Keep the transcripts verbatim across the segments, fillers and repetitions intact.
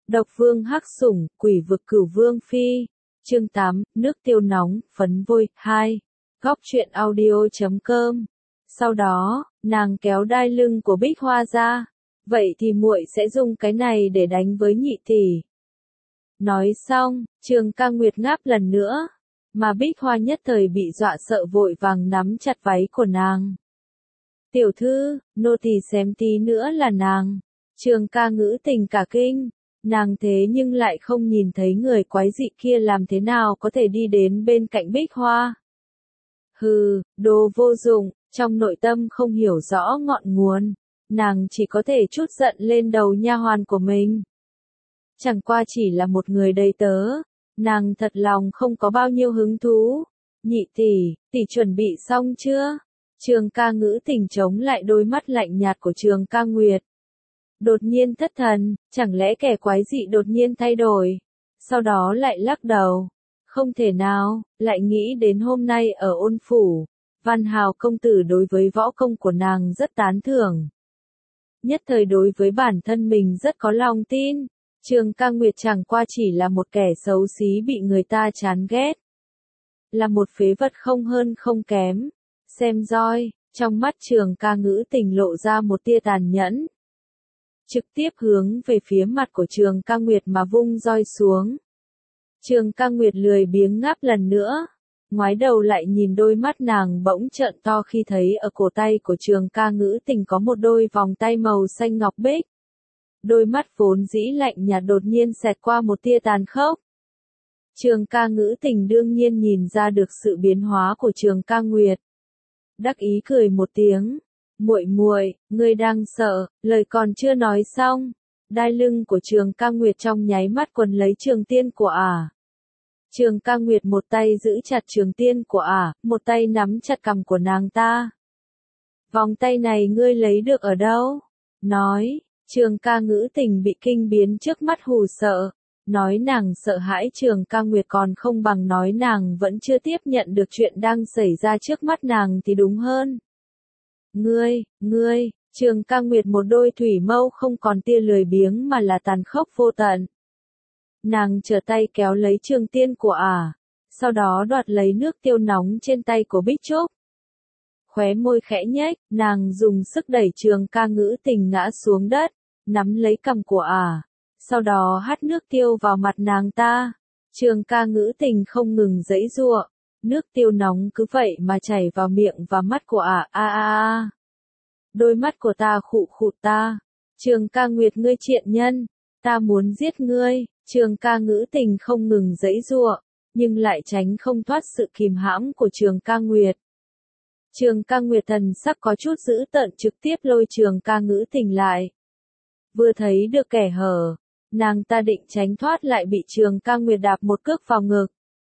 Độc vương hắc sủng, quỷ vực cửu vương phi. Chương tám, nước tiêu nóng, phấn vôi, hai. Góc truyện audio chấm com. Sau đó, nàng kéo đai lưng của Bích Hoa ra. Vậy thì muội sẽ dùng cái này để đánh với nhị tỷ. Nói xong, Trường Ca Nguyệt ngáp lần nữa. Mà Bích Hoa nhất thời bị dọa sợ vội vàng nắm chặt váy của nàng. Tiểu thư, nô tỳ xém tí nữa là nàng. Trường Ca ngữ tình cả kinh. Nàng thế nhưng lại không nhìn thấy người quái dị kia làm thế nào có thể đi đến bên cạnh Bích Hoa. Hừ, đồ vô dụng, trong nội tâm không hiểu rõ ngọn nguồn, nàng chỉ có thể chút giận lên đầu nha hoàn của mình. Chẳng qua chỉ là một người đầy tớ, nàng thật lòng không có bao nhiêu hứng thú. Nhị tỷ, tỷ chuẩn bị xong chưa? Trường Ca ngữ tình chống lại đôi mắt lạnh nhạt của Trường Ca Nguyệt. Đột nhiên thất thần, chẳng lẽ kẻ quái dị đột nhiên thay đổi, sau đó lại lắc đầu. Không thể nào, lại nghĩ đến hôm nay ở ôn phủ, Văn Hào công tử đối với võ công của nàng rất tán thưởng. Nhất thời đối với bản thân mình rất có lòng tin, Trường Ca Nguyệt chẳng qua chỉ là một kẻ xấu xí bị người ta chán ghét. Là một phế vật không hơn không kém. Xem roi, trong mắt Trường Ca ngữ tình lộ ra một tia tàn nhẫn. Trực tiếp hướng về phía mặt của Trường Ca Nguyệt mà vung roi xuống. Trường Ca Nguyệt lười biếng ngáp lần nữa, ngoái đầu lại nhìn đôi mắt nàng bỗng trợn to khi thấy ở cổ tay của Trường Ca ngữ tình có một đôi vòng tay màu xanh ngọc bích. Đôi mắt vốn dĩ lạnh nhạt đột nhiên xẹt qua một tia tàn khốc. Trường Ca ngữ tình đương nhiên nhìn ra được sự biến hóa của Trường Ca Nguyệt. Đắc ý cười một tiếng. Muội muội, ngươi đang sợ, lời còn chưa nói xong, đai lưng của Trường Ca Nguyệt trong nháy mắt quấn lấy trường tiên của ả. À. Trường Ca Nguyệt một tay giữ chặt trường tiên của ả, à, một tay nắm chặt cằm của nàng ta. Vòng tay này ngươi lấy được ở đâu? Nói, Trường Ca ngữ tình bị kinh biến trước mắt hù sợ. Nói nàng sợ hãi Trường Ca Nguyệt còn không bằng nói nàng vẫn chưa tiếp nhận được chuyện đang xảy ra trước mắt nàng thì đúng hơn. Ngươi, ngươi, Trường Ca Nguyệt một đôi thủy mâu không còn tia lười biếng mà là tàn khốc vô tận. Nàng trở tay kéo lấy trường tiên của ả, à, sau đó đoạt lấy nước tiêu nóng trên tay của Bích Trúc. Khóe môi khẽ nhếch, nàng dùng sức đẩy Trường Ca ngữ tình ngã xuống đất, nắm lấy cằm của ả, à, sau đó hắt nước tiêu vào mặt nàng ta. Trường Ca ngữ tình không ngừng giãy giụa. Nước tiêu nóng cứ vậy mà chảy vào miệng và mắt của ả, a a a. Đôi mắt của ta khụ khụ ta. Trường Ca Nguyệt ngươi triện nhân, ta muốn giết ngươi. Trường Ca ngữ tình không ngừng giãy giụa, nhưng lại tránh không thoát sự kìm hãm của Trường Ca Nguyệt. Trường Ca Nguyệt thần sắc có chút dữ tợn trực tiếp lôi Trường Ca ngữ tình lại. Vừa thấy được kẻ hở, nàng ta định tránh thoát lại bị Trường Ca Nguyệt đạp một cước vào ngực.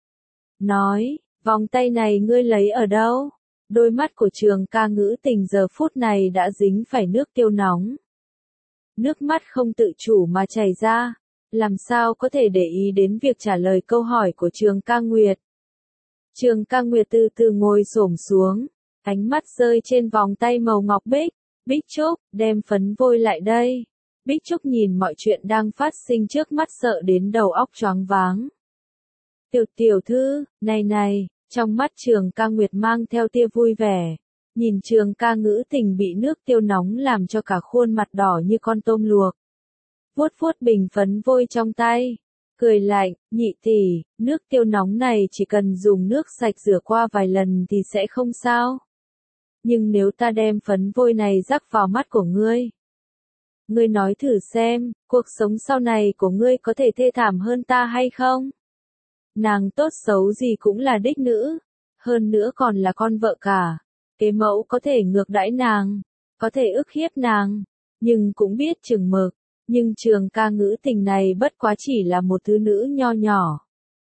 Nói, vòng tay này ngươi lấy ở đâu? Đôi mắt của Trường Ca ngữ tình giờ phút này đã dính phải nước tiêu nóng. Nước mắt không tự chủ mà chảy ra, làm sao có thể để ý đến việc trả lời câu hỏi của Trường Ca Nguyệt. Trường Ca Nguyệt từ từ ngồi xổm xuống, ánh mắt rơi trên vòng tay màu ngọc bích. Bích Trúc, đem phấn vôi lại đây. Bích Trúc nhìn mọi chuyện đang phát sinh trước mắt sợ đến đầu óc choáng váng. Tiểu tiểu thư, này này, trong mắt Trường Ca Nguyệt mang theo tia vui vẻ. Nhìn Trường Ca ngữ tình bị nước tiêu nóng làm cho cả khuôn mặt đỏ như con tôm luộc. Vuốt vuốt bình phấn vôi trong tay. Cười lạnh, nhị tỷ, nước tiêu nóng này chỉ cần dùng nước sạch rửa qua vài lần thì sẽ không sao. Nhưng nếu ta đem phấn vôi này rắc vào mắt của ngươi. Ngươi nói thử xem, cuộc sống sau này của ngươi có thể thê thảm hơn ta hay không? Nàng tốt xấu gì cũng là đích nữ, hơn nữa còn là con vợ cả. Kế mẫu có thể ngược đãi nàng, có thể ức hiếp nàng, nhưng cũng biết chừng mực. Nhưng Trường Ca ngữ tình này bất quá chỉ là một thứ nữ nho nhỏ.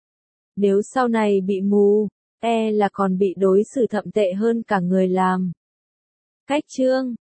Nếu sau này bị mù, e là còn bị đối xử thậm tệ hơn cả người làm. Cách chương